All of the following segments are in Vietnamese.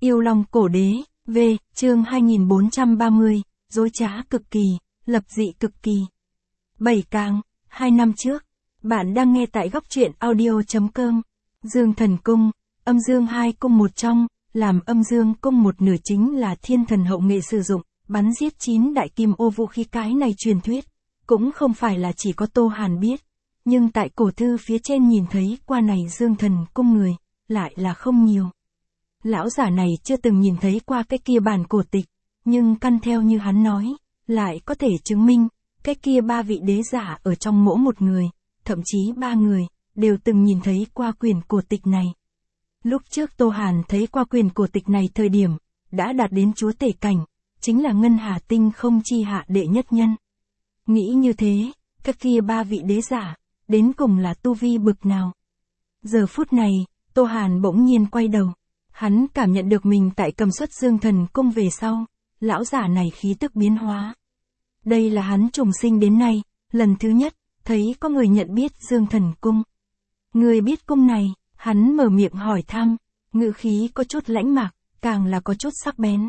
Yêu Long Cổ Đế, V, chương 2430, dối trá cực kỳ, lập dị cực kỳ. 7 càng, 2 năm trước. Bạn đang nghe tại góc truyện audio.com. Dương Thần Cung, âm dương hai cung một trong, làm âm dương cung một nửa chính là thiên thần hậu nghệ sử dụng, bắn giết 9 đại kim ô vũ khí. Cái này truyền thuyết, cũng không phải là chỉ có Tô Hàn biết, nhưng tại cổ thư phía trên nhìn thấy qua này Dương Thần Cung người, lại là không nhiều. Lão giả này chưa từng nhìn thấy qua cái kia bản cổ tịch, nhưng căn theo như hắn nói, lại có thể chứng minh, cái kia 3 vị đế giả ở trong mỗi một người, thậm chí 3 người, đều từng nhìn thấy qua quyển cổ tịch này. Lúc trước Tô Hàn thấy qua quyển cổ tịch này thời điểm, đã đạt đến chúa tể cảnh, chính là Ngân Hà Tinh không chi hạ đệ nhất nhân. Nghĩ như thế, các kia 3 vị đế giả, đến cùng là tu vi bực nào. Giờ phút này, Tô Hàn bỗng nhiên quay đầu. Hắn cảm nhận được mình tại cầm xuất Dương Thần Cung về sau, lão giả này khí tức biến hóa. Đây là hắn trùng sinh đến nay, lần thứ nhất, thấy có người nhận biết Dương Thần Cung. Người biết cung này, hắn mở miệng hỏi thăm, ngữ khí có chút lãnh mạc, càng là có chút sắc bén.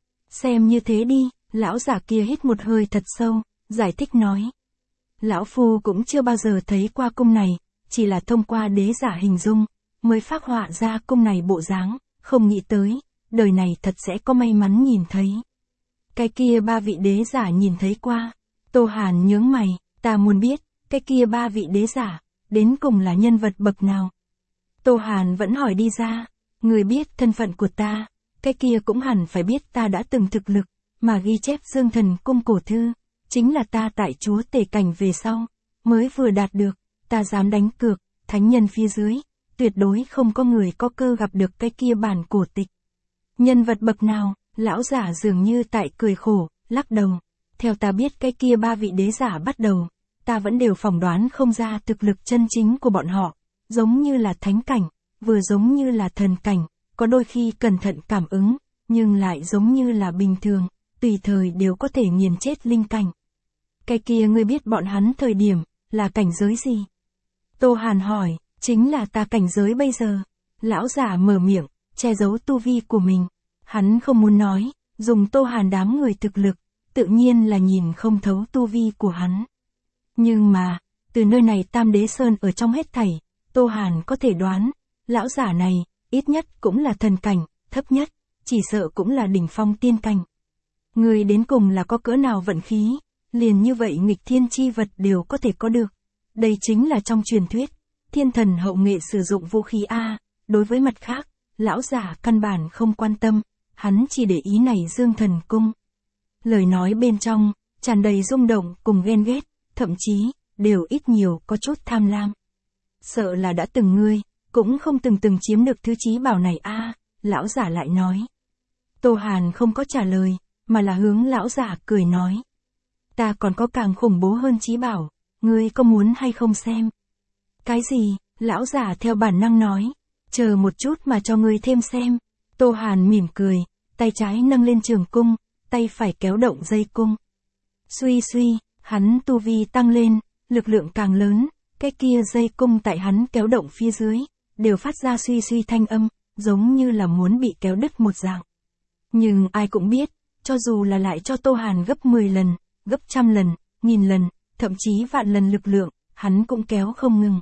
Xem như thế đi, lão giả kia hít một hơi thật sâu, giải thích nói. Lão Phu cũng chưa bao giờ thấy qua cung này, chỉ là thông qua đế giả hình dung, mới phác họa ra cung này bộ dáng. Không nghĩ tới, đời này thật sẽ có may mắn nhìn thấy. Cái kia 3 vị đế giả nhìn thấy qua. Tô Hàn nhướng mày, ta muốn biết, cái kia 3 vị đế giả, đến cùng là nhân vật bậc nào. Tô Hàn vẫn hỏi đi ra, người biết thân phận của ta, cái kia cũng hẳn phải biết ta đã từng thực lực, mà ghi chép Dương Thần Cung cổ thư, chính là ta tại chúa tể cảnh về sau, mới vừa đạt được, ta dám đánh cược, thánh nhân phía dưới. Tuyệt đối không có người có cơ gặp được cái kia bản cổ tịch. Nhân vật bậc nào, lão giả dường như tại cười khổ, lắc đầu. Theo ta biết cái kia 3 vị đế giả bắt đầu, ta vẫn đều phỏng đoán không ra thực lực chân chính của bọn họ, giống như là thánh cảnh, vừa giống như là thần cảnh, có đôi khi cẩn thận cảm ứng, nhưng lại giống như là bình thường, tùy thời đều có thể nghiền chết linh cảnh. Cái kia ngươi biết bọn hắn thời điểm, là cảnh giới gì? Tô Hàn hỏi. Chính là ta cảnh giới bây giờ. Lão giả mở miệng, che giấu tu vi của mình. Hắn không muốn nói, dùng Tô Hàn đám người thực lực, tự nhiên là nhìn không thấu tu vi của hắn. Nhưng mà, từ nơi này Tam Đế Sơn ở trong hết thảy, Tô Hàn có thể đoán, lão giả này, ít nhất cũng là thần cảnh, thấp nhất, chỉ sợ cũng là đỉnh phong tiên cảnh. Người đến cùng là có cỡ nào vận khí, liền như vậy nghịch thiên chi vật đều có thể có được. Đây chính là trong truyền thuyết. Thiên thần hậu nghệ sử dụng vũ khí A, đối với mặt khác, lão giả căn bản không quan tâm, hắn chỉ để ý này Dương Thần Cung. Lời nói bên trong, tràn đầy rung động cùng ghen ghét, thậm chí, đều ít nhiều có chút tham lam. Sợ là đã từng ngươi, cũng không từng chiếm được thứ chí bảo này A, lão giả lại nói. Tô Hàn không có trả lời, mà là hướng lão giả cười nói. Ta còn có càng khủng bố hơn chí bảo, ngươi có muốn hay không xem? Cái gì? Lão giả theo bản năng nói. Chờ một chút mà cho ngươi thêm xem. Tô Hàn mỉm cười, tay trái nâng lên trường cung, tay phải kéo động dây cung. Suy suy, hắn tu vi tăng lên, lực lượng càng lớn, cái kia dây cung tại hắn kéo động phía dưới, đều phát ra suy suy thanh âm, giống như là muốn bị kéo đứt một dạng. Nhưng ai cũng biết, cho dù là lại cho Tô Hàn gấp 10 lần, gấp 100 lần, 1000 lần, thậm chí vạn lần lực lượng, hắn cũng kéo không ngừng.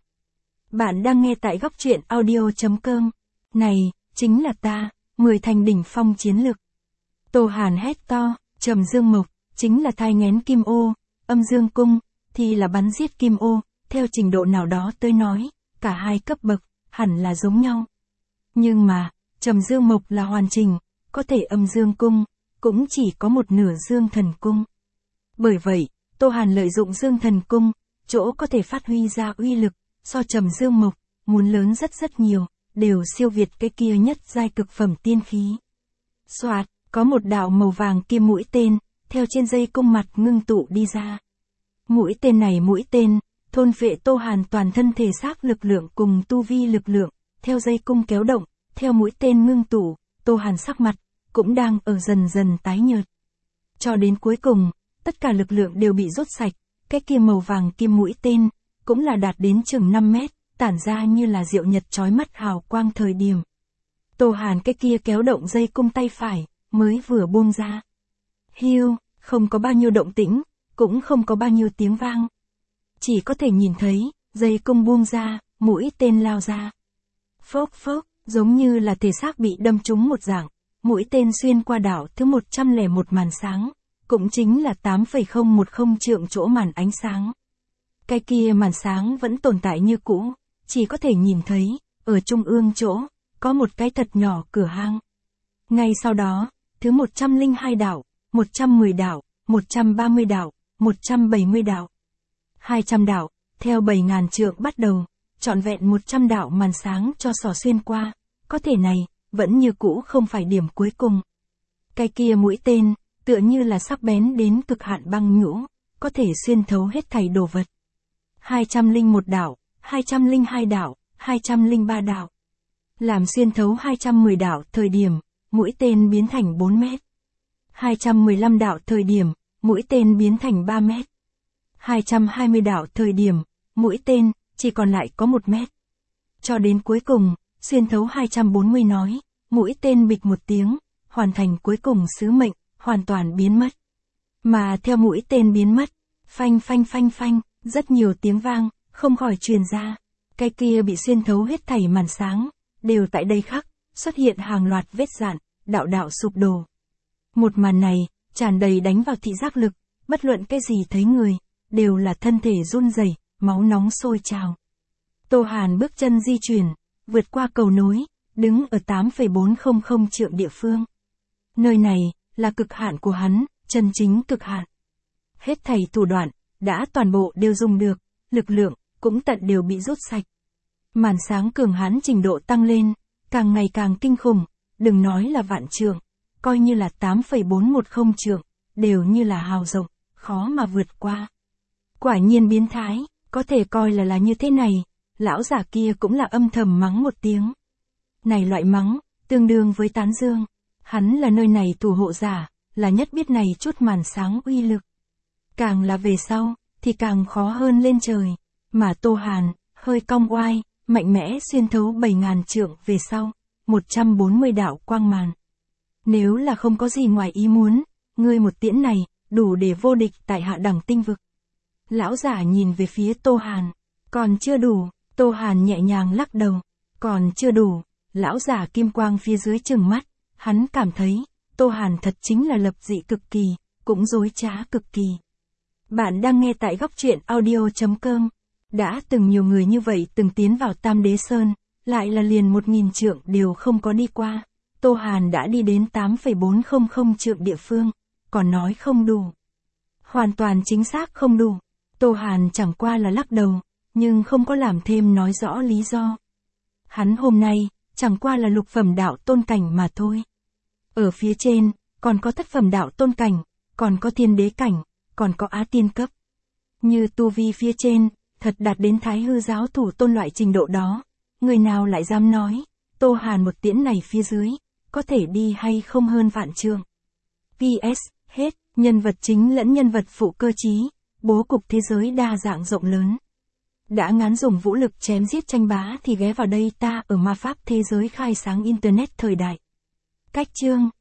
Bạn đang nghe tại góc truyện audio.com. Này, chính là ta, 10 thành đỉnh phong chiến lực. Tô Hàn hét to, Trầm Dương Mộc, chính là thai nghén kim ô, âm dương cung, thì là bắn giết kim ô, theo trình độ nào đó tới nói, cả hai cấp bậc, hẳn là giống nhau. Nhưng mà, Trầm Dương Mộc là hoàn chỉnh, có thể âm dương cung, cũng chỉ có một nửa Dương Thần Cung. Bởi vậy, Tô Hàn lợi dụng Dương Thần Cung, chỗ có thể phát huy ra uy lực, so Trầm Dương Mộc, muốn lớn rất nhiều, đều siêu việt cái kia nhất giai cực phẩm tiên khí. Soạt, có một đạo màu vàng kim mũi tên, theo trên dây cung mặt ngưng tụ đi ra. Mũi tên, thôn phệ Tô Hàn toàn thân thể xác lực lượng cùng tu vi lực lượng, theo dây cung kéo động, theo mũi tên ngưng tụ, Tô Hàn sắc mặt, cũng đang ở dần tái nhợt. Cho đến cuối cùng, tất cả lực lượng đều bị rút sạch, cái kia màu vàng kim mũi tên, cũng là đạt đến chừng 5 mét, tản ra như là diệu nhật chói mắt hào quang thời điểm. Tô Hàn cái kia kéo động dây cung tay phải, mới vừa buông ra. Hiu, không có bao nhiêu động tĩnh, cũng không có bao nhiêu tiếng vang. Chỉ có thể nhìn thấy, dây cung buông ra, mũi tên lao ra. Phốc phốc, giống như là thể xác bị đâm trúng một dạng, mũi tên xuyên qua đảo thứ 101 màn sáng, cũng chính là 8,010 trượng chỗ màn ánh sáng. Cái kia màn sáng vẫn tồn tại như cũ, chỉ có thể nhìn thấy, ở trung ương chỗ, có một cái thật nhỏ cửa hang. Ngay sau đó, thứ 102 đảo, 110 đảo, 130 đảo, 170 đảo, 200 đảo, theo 7.000 trượng bắt đầu, trọn vẹn 100 đảo màn sáng cho xỏ xuyên qua, có thể này, vẫn như cũ không phải điểm cuối cùng. Cái kia mũi tên, tựa như là sắc bén đến cực hạn băng nhũ, có thể xuyên thấu hết thảy đồ vật. 201 đảo, 202 đảo, 203 đảo. Làm xuyên thấu 210 đảo thời điểm, mũi tên biến thành 4 mét. 215 đảo thời điểm, mũi tên biến thành 3 mét. 220 đảo thời điểm, mũi tên chỉ còn lại có 1 mét. Cho đến cuối cùng, xuyên thấu 240 nói, mũi tên bịch một tiếng, hoàn thành cuối cùng sứ mệnh, hoàn toàn biến mất. Mà theo mũi tên biến mất, phanh phanh phanh phanh, rất nhiều tiếng vang, không khỏi truyền ra. Cái kia bị xuyên thấu hết thảy màn sáng, đều tại đây khắc, xuất hiện hàng loạt vết rạn, đạo đạo sụp đổ. Một màn này, tràn đầy đánh vào thị giác lực, bất luận cái gì thấy người, đều là thân thể run rẩy, máu nóng sôi trào. Tô Hàn bước chân di chuyển, vượt qua cầu nối, đứng ở 8,400 trượng địa phương. Nơi này, là cực hạn của hắn, chân chính cực hạn. Hết thảy thủ đoạn, đã toàn bộ đều dùng được, lực lượng, cũng tận đều bị rút sạch. Màn sáng cường hãn trình độ tăng lên, càng ngày càng kinh khủng, đừng nói là vạn trượng, coi như là 8,410 trượng, đều như là hào rộng, khó mà vượt qua. Quả nhiên biến thái, có thể coi là như thế này, lão giả kia cũng là âm thầm mắng một tiếng. Này loại mắng, tương đương với tán dương, hắn là nơi này thủ hộ giả, là nhất biết này chút màn sáng uy lực. Càng là về sau, thì càng khó hơn lên trời, mà Tô Hàn, hơi cong oai, mạnh mẽ xuyên thấu 7.000 trượng về sau, 140 đạo quang màn. Nếu là không có gì ngoài ý muốn, ngươi một tiễn này, đủ để vô địch tại hạ đẳng tinh vực. Lão giả nhìn về phía Tô Hàn, còn chưa đủ, Tô Hàn nhẹ nhàng lắc đầu, còn chưa đủ, lão giả kim quang phía dưới trừng mắt, hắn cảm thấy, Tô Hàn thật chính là lập dị cực kỳ, cũng dối trá cực kỳ. Bạn đang nghe tại góc truyện audio.com. Đã từng nhiều người như vậy từng tiến vào Tam Đế Sơn, lại là liền 1.000 trượng đều không có đi qua. Tô Hàn đã đi đến 8,400 trượng địa phương, còn nói không đủ. Hoàn toàn chính xác không đủ. Tô Hàn chẳng qua là lắc đầu, nhưng không có làm thêm nói rõ lý do. Hắn hôm nay, chẳng qua là lục phẩm đạo tôn cảnh mà thôi. Ở phía trên, còn có thất phẩm đạo tôn cảnh, còn có thiên đế cảnh, còn có á tiên cấp. Như tu vi phía trên, thật đạt đến thái hư giáo thủ tôn loại trình độ đó. Người nào lại dám nói, Tô Hàn một tiễn này phía dưới, có thể đi hay không hơn vạn trượng. PS, hết, nhân vật chính lẫn nhân vật phụ cơ trí, bố cục thế giới đa dạng rộng lớn. Đã ngán dùng vũ lực chém giết tranh bá thì ghé vào đây ta ở ma pháp thế giới khai sáng Internet thời đại. Cách chương